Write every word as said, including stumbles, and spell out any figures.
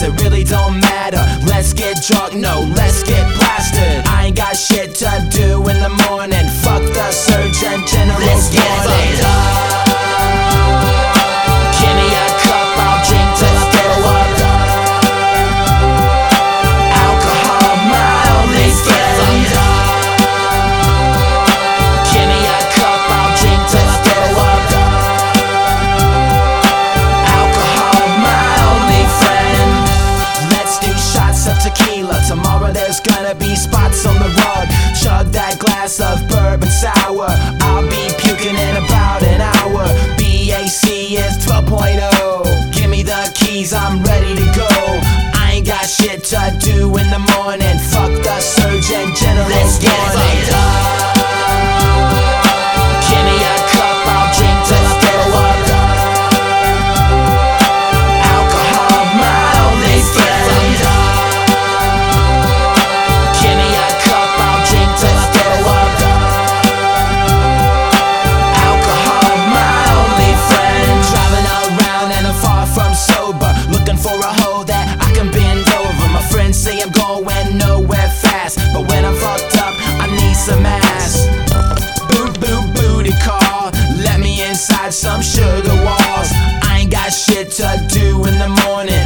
class, it really don't matter. Let's get drunk, no, let's get plastered. I ain't got shit to do in the morning. Fuck the Surgeon General's Let's get fucked up. Give me a cup, I'll drink till I throw up. Alcohol, my only friend. Give me a cup, I'll drink till I throw up. Alcohol, my only friend. Let's do shots of tequila. Tomorrow there's gonna be spots on the road. Chug that glass of bourbon sour. I'll be puking in about an hour. B A C is twelve point oh. Give me the keys, I'm ready to go. I ain't got shit to do in the morning. Fuck the Surgeon General's Let's get warning. fucked up. Give me a cup, I'll drink till I throw up. Alcohol, my only friend. Give me a cup, I'll drink till I throw up. Alcohol, my only friend. Driving around and I'm far from sober, looking for a hole that I can bend over. My friends say I'm going nowhere fast, but when I'm fucked up, I need some ass. Boot, boot, booty call, let me inside some sugar walls. I ain't got shit to do in the morning.